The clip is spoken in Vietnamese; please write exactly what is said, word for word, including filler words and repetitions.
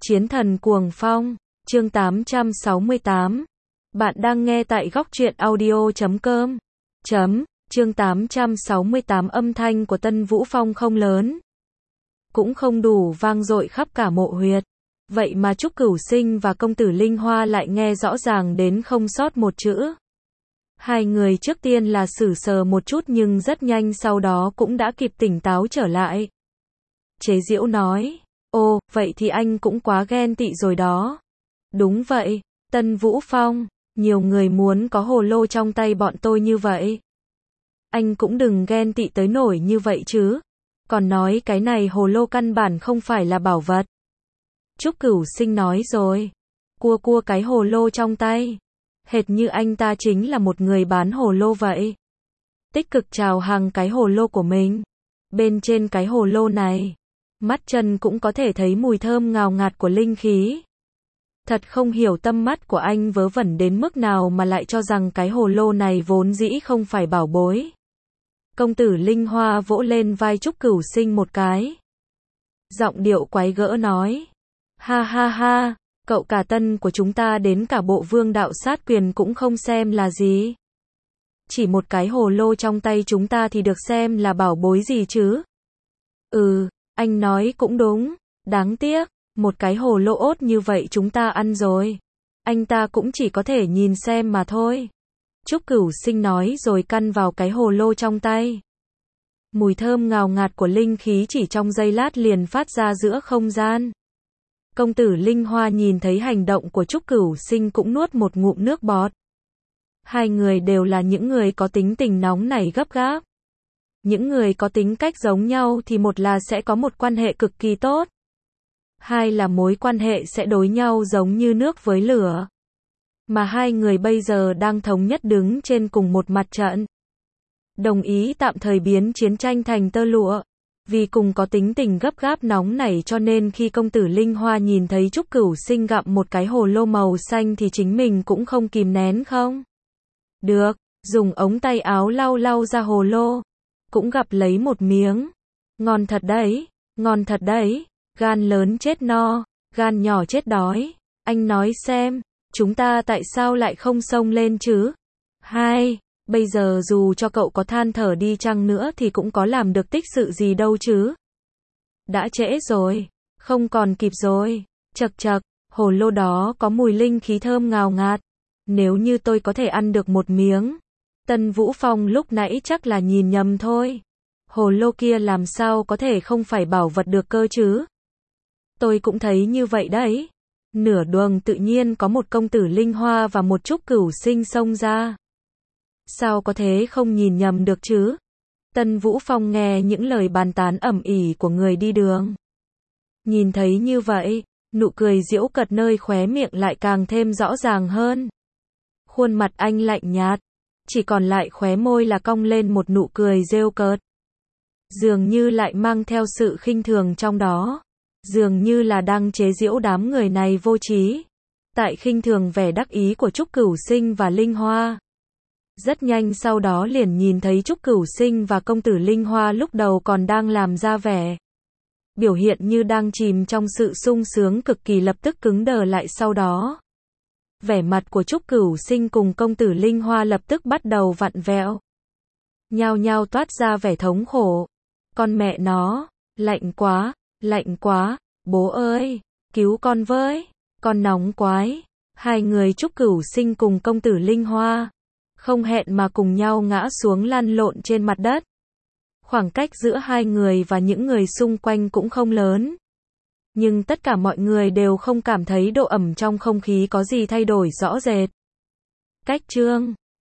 Chiến thần cuồng phong, chương tám trăm sáu mươi tám. Bạn đang nghe tại góc truyện audio chấm com. Chấm, chương tám trăm sáu mươi tám âm thanh của Tân Vũ Phong không lớn, cũng không đủ vang dội khắp cả mộ huyệt. Vậy mà Trúc Cửu Sinh và công tử Linh Hoa lại nghe rõ ràng đến không sót một chữ. Hai người trước tiên là sửng sờ một chút nhưng rất nhanh sau đó cũng đã kịp tỉnh táo trở lại. Chế giễu nói, ồ, vậy thì anh cũng quá ghen tị rồi đó. Đúng vậy, Tân Vũ Phong, nhiều người muốn có hồ lô trong tay bọn tôi như vậy. Anh cũng đừng ghen tị tới nổi như vậy chứ. Còn nói cái này hồ lô căn bản không phải là bảo vật. Trúc Cửu Sinh nói rồi. Cua cua cái hồ lô trong tay. Hệt như anh ta chính là một người bán hồ lô vậy. Tích cực chào hàng cái hồ lô của mình. Bên trên cái hồ lô này, mắt chân cũng có thể thấy mùi thơm ngào ngạt của linh khí. Thật không hiểu tâm mắt của anh vớ vẩn đến mức nào mà lại cho rằng cái hồ lô này vốn dĩ không phải bảo bối. Công tử Linh Hoa vỗ lên vai Trúc Cửu Sinh một cái. Giọng điệu quái gỡ nói. Ha ha ha, cậu cả Tân của chúng ta đến cả bộ vương đạo sát quyền cũng không xem là gì. Chỉ một cái hồ lô trong tay chúng ta thì được xem là bảo bối gì chứ. Ừ, anh nói cũng đúng, đáng tiếc, một cái hồ lô ốt như vậy chúng ta ăn rồi. Anh ta cũng chỉ có thể nhìn xem mà thôi. Trúc Cửu Sinh nói rồi căn vào cái hồ lô trong tay. Mùi thơm ngào ngạt của linh khí chỉ trong giây lát liền phát ra giữa không gian. Công tử Linh Hoa nhìn thấy hành động của Trúc Cửu Sinh cũng nuốt một ngụm nước bọt. Hai người đều là những người có tính tình nóng nảy gấp gáp. Những người có tính cách giống nhau thì một là sẽ có một quan hệ cực kỳ tốt. Hai là mối quan hệ sẽ đối nhau giống như nước với lửa. Mà hai người bây giờ đang thống nhất đứng trên cùng một mặt trận. Đồng ý tạm thời biến chiến tranh thành tơ lụa. Vì cùng có tính tình gấp gáp nóng nảy cho nên khi công tử Linh Hoa nhìn thấy Trúc Cửu Sinh gặm một cái hồ lô màu xanh thì chính mình cũng không kìm nén không. Được, dùng ống tay áo lau lau ra hồ lô. Cũng gặp lấy một miếng. Ngon thật đấy, ngon thật đấy, gan lớn chết no, gan nhỏ chết đói. Anh nói xem, chúng ta tại sao lại không xông lên chứ? Hai, bây giờ dù cho cậu có than thở đi chăng nữa thì cũng có làm được tích sự gì đâu chứ. Đã trễ rồi, không còn kịp rồi. Chậc chậc, hồ lô đó có mùi linh khí thơm ngào ngạt. Nếu như tôi có thể ăn được một miếng. Tân Vũ Phong lúc nãy chắc là nhìn nhầm thôi. Hồ lô kia làm sao có thể không phải bảo vật được cơ chứ? Tôi cũng thấy như vậy đấy. Nửa đường tự nhiên có một công tử Linh Hoa và một Trúc Cửu Sinh xông ra. Sao có thế không nhìn nhầm được chứ? Tân Vũ Phong nghe những lời bàn tán ầm ĩ của người đi đường. Nhìn thấy như vậy, nụ cười giễu cợt nơi khóe miệng lại càng thêm rõ ràng hơn. Khuôn mặt anh lạnh nhạt, chỉ còn lại khóe môi là cong lên một nụ cười rêu cợt. Dường như lại mang theo sự khinh thường trong đó. Dường như là đang chế giễu đám người này vô trí. Tại khinh thường vẻ đắc ý của Trúc Cửu Sinh và Linh Hoa. Rất nhanh sau đó liền nhìn thấy Trúc Cửu Sinh và công tử Linh Hoa lúc đầu còn đang làm ra vẻ. Biểu hiện như đang chìm trong sự sung sướng cực kỳ lập tức cứng đờ lại sau đó. Vẻ mặt của Trúc Cửu Sinh cùng công tử Linh Hoa lập tức bắt đầu vặn vẹo. Nhao nhao toát ra vẻ thống khổ. Con mẹ nó, lạnh quá, lạnh quá, bố ơi, cứu con với, con nóng quái. Hai người Trúc Cửu Sinh cùng công tử Linh Hoa không hẹn mà cùng nhau ngã xuống lăn lộn trên mặt đất. Khoảng cách giữa hai người và những người xung quanh cũng không lớn. Nhưng tất cả mọi người đều không cảm thấy độ ẩm trong không khí có gì thay đổi rõ rệt. Cách chương